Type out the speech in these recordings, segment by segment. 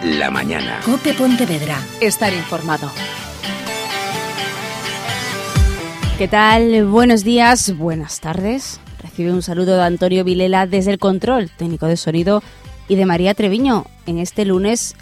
la mañana. COPE Pontevedra. Estar informado. ¿Qué tal? Buenos días, buenas tardes. Recibe un saludo de Antonio Vilela desde el control técnico de sonido y de María Treviño en este lunes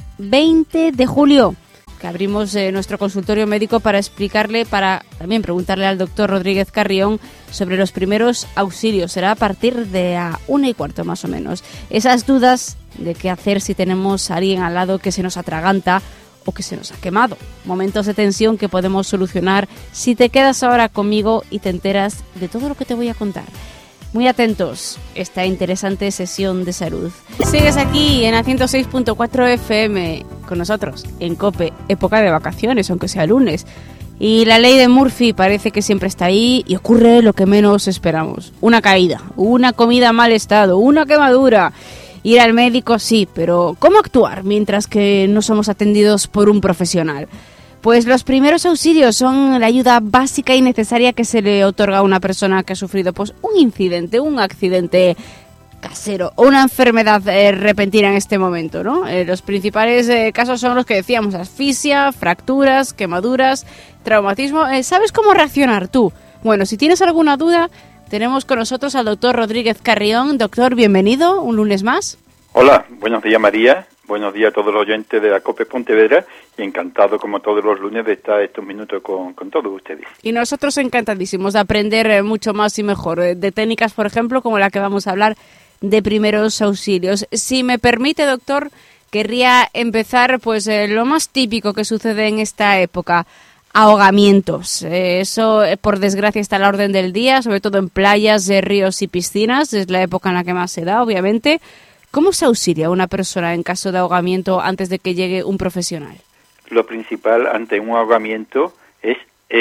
20 de julio, que abrimos nuestro consultorio médico para explicarle, para también preguntarle al doctor Rodríguez Carrión sobre los primeros auxilios. Será a partir de a 1:15 más o menos. Esas dudas de qué hacer si tenemos a alguien al lado que se nos atraganta o que se nos ha quemado. Momentos de tensión que podemos solucionar si te quedas ahora conmigo y te enteras de todo lo que te voy a contar. Muy atentos, esta interesante sesión de salud. Sigues aquí en la 106.4 FM con nosotros en COPE, época de vacaciones, aunque sea lunes. Y la ley de Murphy parece que siempre está ahí y ocurre lo que menos esperamos. Una caída, una comida en mal estado, una quemadura. Ir al médico sí, pero ¿cómo actuar mientras que no somos atendidos por un profesional? Pues los primeros auxilios son la ayuda básica y necesaria que se le otorga a una persona que ha sufrido pues un incidente, un accidente casero o una enfermedad repentina en este momento, ¿no? Los principales casos son los que decíamos: asfixia, fracturas, quemaduras, traumatismo. ¿Sabes cómo reaccionar tú? Bueno, si tienes alguna duda, tenemos con nosotros al doctor Rodríguez Carrión. Doctor, bienvenido, un lunes más. Hola, buenos días María, buenos días a todos los oyentes de la COPE Pontevedra y encantado como todos los lunes de estar estos minutos con todos ustedes. Y nosotros encantadísimos de aprender mucho más y mejor, de técnicas, por ejemplo, como la que vamos a hablar de primeros auxilios. Si me permite, doctor, querría empezar pues lo más típico que sucede en esta época: ahogamientos. Eso, por desgracia, está a la orden del día, sobre todo en playas, ríos y piscinas. Es la época en la que más se da, obviamente. ¿Cómo se auxilia a una persona en caso de ahogamiento antes de que llegue un profesional? Lo principal ante un ahogamiento es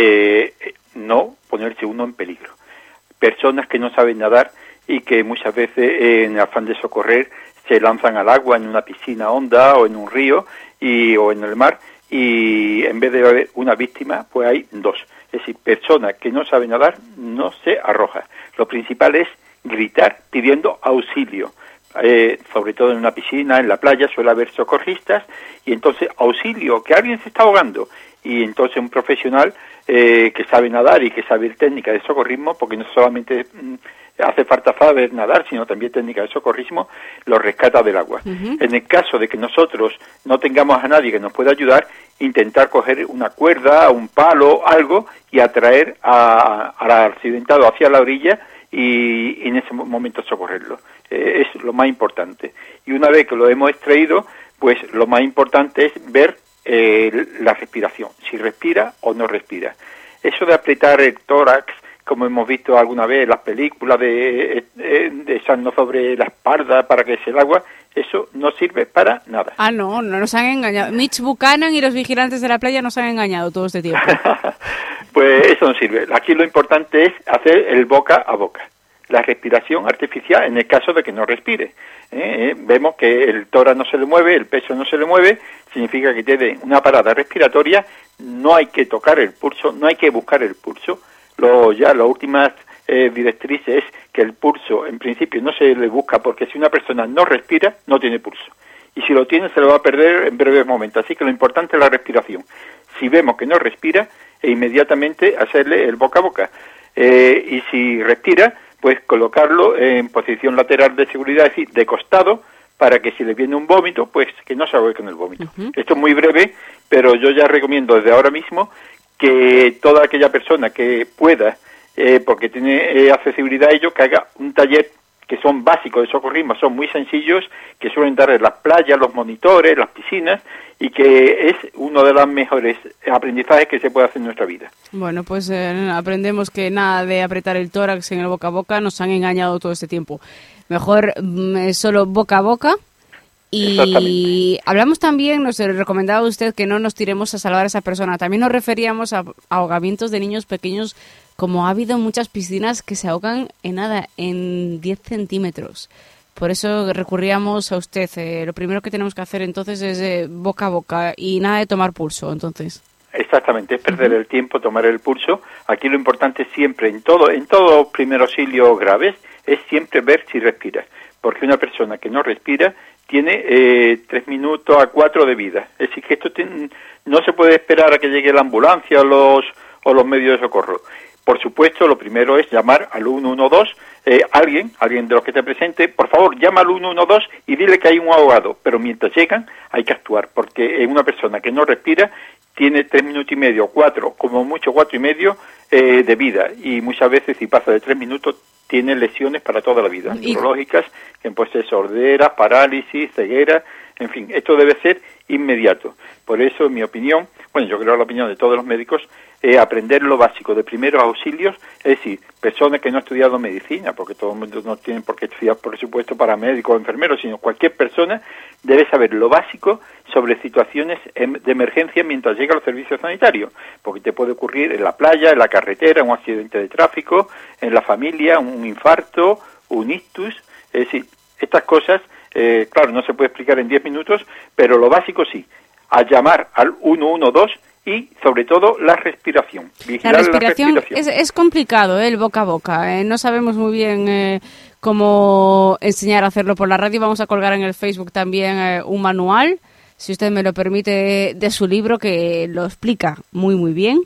no ponerse uno en peligro. Personas que no saben nadar y que muchas veces en afán de socorrer se lanzan al agua en una piscina honda o en un río o en el mar, y en vez de haber una víctima, pues hay dos. Es decir, personas que no saben nadar no se arroja. Lo principal es gritar pidiendo auxilio. Sobre todo en una piscina, en la playa, suele haber socorristas, y entonces auxilio, que alguien se está ahogando, y entonces un profesional que sabe nadar y que sabe técnica de socorrismo, porque no solamente hace falta saber nadar, sino también técnica de socorrismo, lo rescata del agua. Uh-huh. En el caso de que nosotros no tengamos a nadie que nos pueda ayudar, intentar coger una cuerda, un palo, algo, y atraer al accidentado hacia la orilla y en ese momento socorrerlo. Es lo más importante. Y una vez que lo hemos extraído, pues lo más importante es ver la respiración, si respira o no respira. Eso de apretar el tórax, como hemos visto alguna vez en las películas de echarnos sobre la espalda para que se el agua, eso no sirve para nada. Ah, no nos han engañado. Mitch Buchanan y los vigilantes de la playa nos han engañado todo este tiempo. Pues eso no sirve. Aquí lo importante es hacer el boca a boca. La respiración artificial en el caso de que no respire. Vemos que el tórax no se le mueve, el pecho no se le mueve, significa que tiene una parada respiratoria. No hay que tocar el pulso, no hay que buscar el pulso. Las últimas directrices es que el pulso en principio no se le busca, porque si una persona no respira, no tiene pulso. Y si lo tiene, se lo va a perder en breves momentos. Así que lo importante es la respiración. Si vemos que no respira, inmediatamente hacerle el boca a boca. Y si respira, pues colocarlo en posición lateral de seguridad, es decir, de costado, para que si le viene un vómito, pues que no se ahogue con el vómito. Uh-huh. Esto es muy breve, pero yo ya recomiendo desde ahora mismo que toda aquella persona que pueda, porque tiene accesibilidad a ello, que haga un taller que son básicos de socorrismo, son muy sencillos, que suelen dar en las playas, los monitores, las piscinas, y que es uno de los mejores aprendizajes que se puede hacer en nuestra vida. Bueno, pues aprendemos que nada de apretar el tórax en el boca a boca, nos han engañado todo este tiempo. Mejor solo boca a boca. Y hablamos también, nos recomendaba usted que no nos tiremos a salvar a esa persona. También nos referíamos a ahogamientos de niños pequeños, como ha habido muchas piscinas que se ahogan en 10 centímetros. Por eso recurríamos a usted. Lo primero que tenemos que hacer entonces es boca a boca y nada de tomar pulso, entonces. Exactamente, es perder el tiempo, tomar el pulso. Aquí lo importante siempre, en todo primer auxilio graves, es siempre ver si respira. Porque una persona que no respira tiene 3 minutos a 4 de vida. Es decir, que esto no se puede esperar a que llegue la ambulancia o los medios de socorro. Por supuesto, lo primero es llamar al 112, alguien de los que te presente, por favor, llama al 112 y dile que hay un ahogado, pero mientras llegan hay que actuar, porque una persona que no respira tiene 3 minutos y medio, 4, como mucho 4 y medio de vida, y muchas veces si pasa de 3 minutos tiene lesiones para toda la vida, neurológicas, que pueden ser sordera, parálisis, ceguera, en fin, esto debe ser inmediato. Por eso, en mi opinión, bueno, yo creo la opinión de todos los médicos, aprender lo básico de primeros auxilios, es decir, personas que no han estudiado medicina, porque todo el mundo no tiene por qué estudiar, por supuesto, para médicos o enfermeros, sino cualquier persona debe saber lo básico sobre situaciones de emergencia mientras llega a los servicios sanitarios, porque te puede ocurrir en la playa, en la carretera, un accidente de tráfico, en la familia, un infarto, un ictus, es decir, estas cosas, claro, no se puede explicar en 10 minutos, pero lo básico sí, a llamar al 112 y, sobre todo, la respiración. La respiración es complicado, el boca a boca. No sabemos muy bien cómo enseñar a hacerlo por la radio. Vamos a colgar en el Facebook también un manual, si usted me lo permite, de su libro que lo explica muy, muy bien.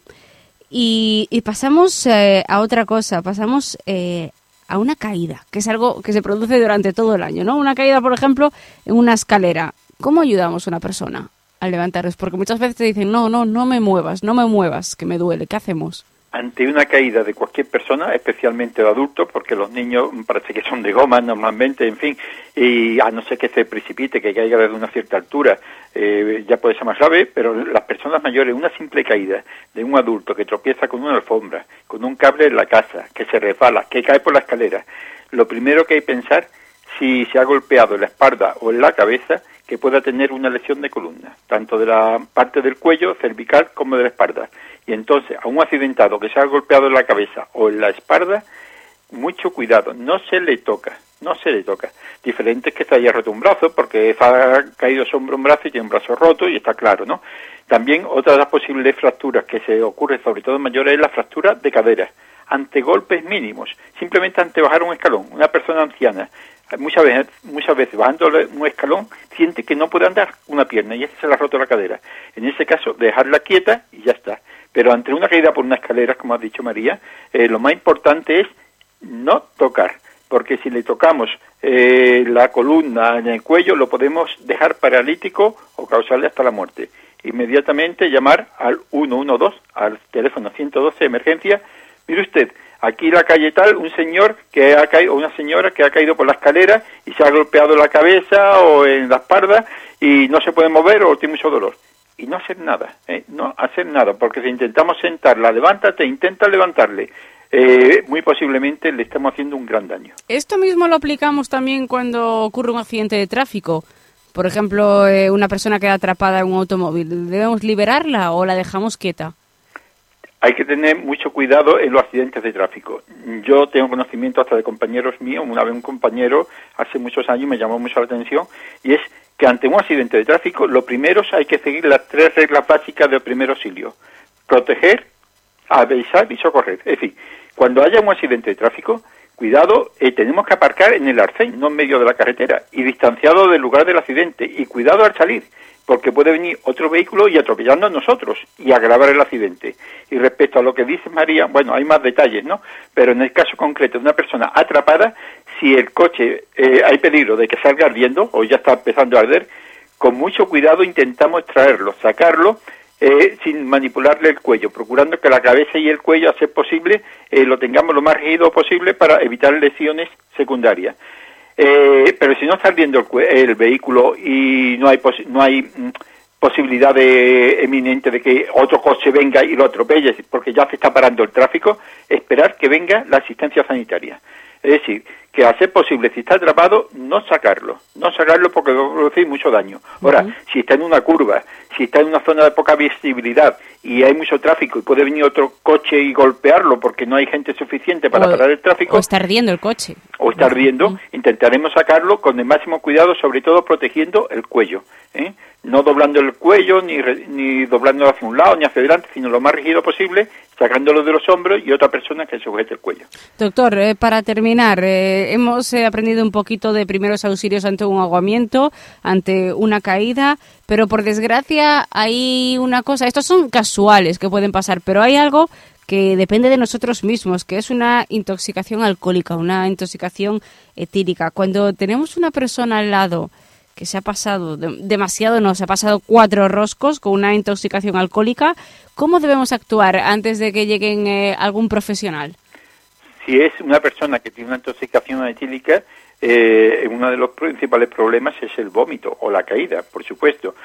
Y pasamos a otra cosa, pasamos a una caída, que es algo que se produce durante todo el año, ¿no? Una caída, por ejemplo, en una escalera. ¿Cómo ayudamos a una persona al levantarnos? Porque muchas veces te dicen, no me muevas, que me duele. ¿Qué hacemos? Ante una caída de cualquier persona, especialmente de adultos, porque los niños parece que son de goma normalmente, en fin, y a no ser que se precipite, que caiga desde una cierta altura, ya puede ser más grave, pero las personas mayores, una simple caída de un adulto que tropieza con una alfombra, con un cable en la casa, que se resbala, que cae por la escalera, lo primero que hay que pensar, si se ha golpeado en la espalda o en la cabeza, que pueda tener una lesión de columna, tanto de la parte del cuello, cervical, como de la espalda. Y entonces, a un accidentado que se ha golpeado en la cabeza o en la espalda, mucho cuidado, no se le toca. Diferente es que se haya roto un brazo, porque ha caído sobre un brazo y tiene un brazo roto, y está claro, ¿no? También otra de las posibles fracturas que se ocurre, sobre todo en mayores, es la fractura de cadera, ante golpes mínimos, simplemente ante bajar un escalón. Una persona anciana, muchas veces bajando un escalón, siente que no puede andar una pierna y se le ha roto la cadera. En ese caso, dejarla quieta y ya está. Pero ante una caída por una escalera, como ha dicho María, lo más importante es no tocar, porque si le tocamos la columna en el cuello, lo podemos dejar paralítico o causarle hasta la muerte. Inmediatamente llamar al 112, al teléfono 112 de emergencia. Mire usted, aquí en la calle tal, un señor que ha caído, o una señora que ha caído por la escalera y se ha golpeado la cabeza o en la espalda y no se puede mover o tiene mucho dolor. Y no hacer nada, porque si intentamos sentarla, intenta levantarle, muy posiblemente le estamos haciendo un gran daño. Esto mismo lo aplicamos también cuando ocurre un accidente de tráfico. Por ejemplo, una persona queda atrapada en un automóvil. ¿Debemos liberarla o la dejamos quieta? Hay que tener mucho cuidado en los accidentes de tráfico. Yo tengo conocimiento hasta de compañeros míos. Una vez un compañero, hace muchos años, me llamó mucho la atención, y es que ante un accidente de tráfico, lo primero es hay que seguir las 3 reglas básicas del primer auxilio. Proteger, avisar y socorrer. Es decir, cuando haya un accidente de tráfico, cuidado, tenemos que aparcar en el arcén, no en medio de la carretera, y distanciado del lugar del accidente. Y cuidado al salir, porque puede venir otro vehículo y atropellarnos a nosotros y agravar el accidente. Y respecto a lo que dice María, bueno, hay más detalles, ¿no? Pero en el caso concreto de una persona atrapada, si el coche hay peligro de que salga ardiendo o ya está empezando a arder, con mucho cuidado intentamos extraerlo, sacarlo, sin manipularle el cuello, procurando que la cabeza y el cuello, a ser posible, lo tengamos lo más rígido posible para evitar lesiones secundarias. Pero si no está ardiendo el vehículo y no hay posibilidad eminente de que otro coche venga y lo atropelle porque ya se está parando el tráfico, esperar que venga la asistencia sanitaria. Es decir, que a ser posible, si está atrapado, no sacarlo porque va a producir mucho daño. Ahora, si está en una curva, si está en una zona de poca visibilidad y hay mucho tráfico y puede venir otro coche y golpearlo porque no hay gente suficiente para parar el tráfico. O está ardiendo el coche. O está ardiendo, intentaremos sacarlo con el máximo cuidado, sobre todo protegiendo el cuello, no doblando el cuello, ni doblándolo hacia un lado, ni hacia adelante, sino lo más rígido posible, sacándolo de los hombros y otra persona que sujete el cuello. Doctor, para terminar, hemos aprendido un poquito de primeros auxilios ante un ahogamiento, ante una caída, pero por desgracia hay una cosa, estos son casuales que pueden pasar, pero hay algo que depende de nosotros mismos, que es una intoxicación alcohólica, una intoxicación etílica. Cuando tenemos una persona al lado que se ha pasado se ha pasado 4 roscos con una intoxicación alcohólica, ¿cómo debemos actuar antes de que lleguen algún profesional? Si es una persona que tiene una intoxicación etílica, uno de los principales problemas es el vómito o la caída, por supuesto.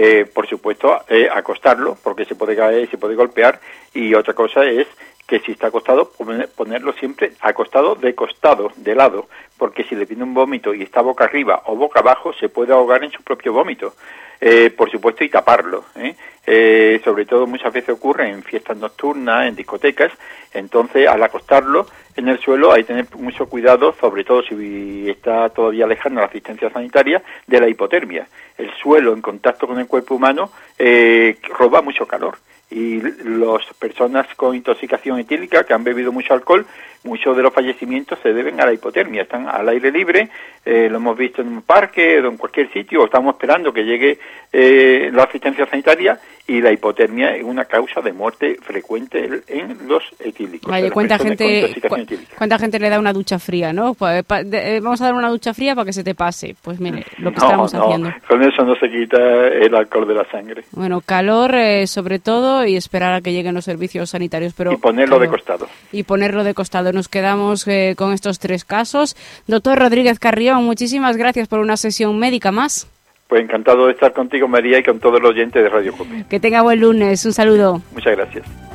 Acostarlo, porque se puede caer, se puede golpear, y otra cosa es que si está acostado, ponerlo siempre acostado de costado, de lado, porque si le viene un vómito y está boca arriba o boca abajo, se puede ahogar en su propio vómito. Por supuesto, y taparlo. Sobre todo muchas veces ocurre en fiestas nocturnas, en discotecas. Entonces, al acostarlo en el suelo hay que tener mucho cuidado, sobre todo si está todavía lejana la asistencia sanitaria, de la hipotermia. El suelo en contacto con el cuerpo humano roba mucho calor. Y las personas con intoxicación etílica que han bebido mucho alcohol, muchos de los fallecimientos se deben a la hipotermia. Están al aire libre, lo hemos visto en un parque o en cualquier sitio, o estamos esperando que llegue la asistencia sanitaria, y la hipotermia es una causa de muerte frecuente en los etílicos. Vaya, ¿cuánta gente le da una ducha fría, no? Vamos a dar una ducha fría para que se te pase. Pues mire, lo que estamos haciendo. Con eso no se quita el alcohol de la sangre. Bueno, calor sobre todo, y esperar a que lleguen los servicios sanitarios. Pero y ponerlo de costado. Y ponerlo de costado. Nos quedamos con estos 3 casos. Doctor Rodríguez Carrión, muchísimas gracias por una sesión médica más. Pues encantado de estar contigo, María, y con todos los oyentes de Radio COPE. Que tenga buen lunes. Un saludo. Muchas gracias.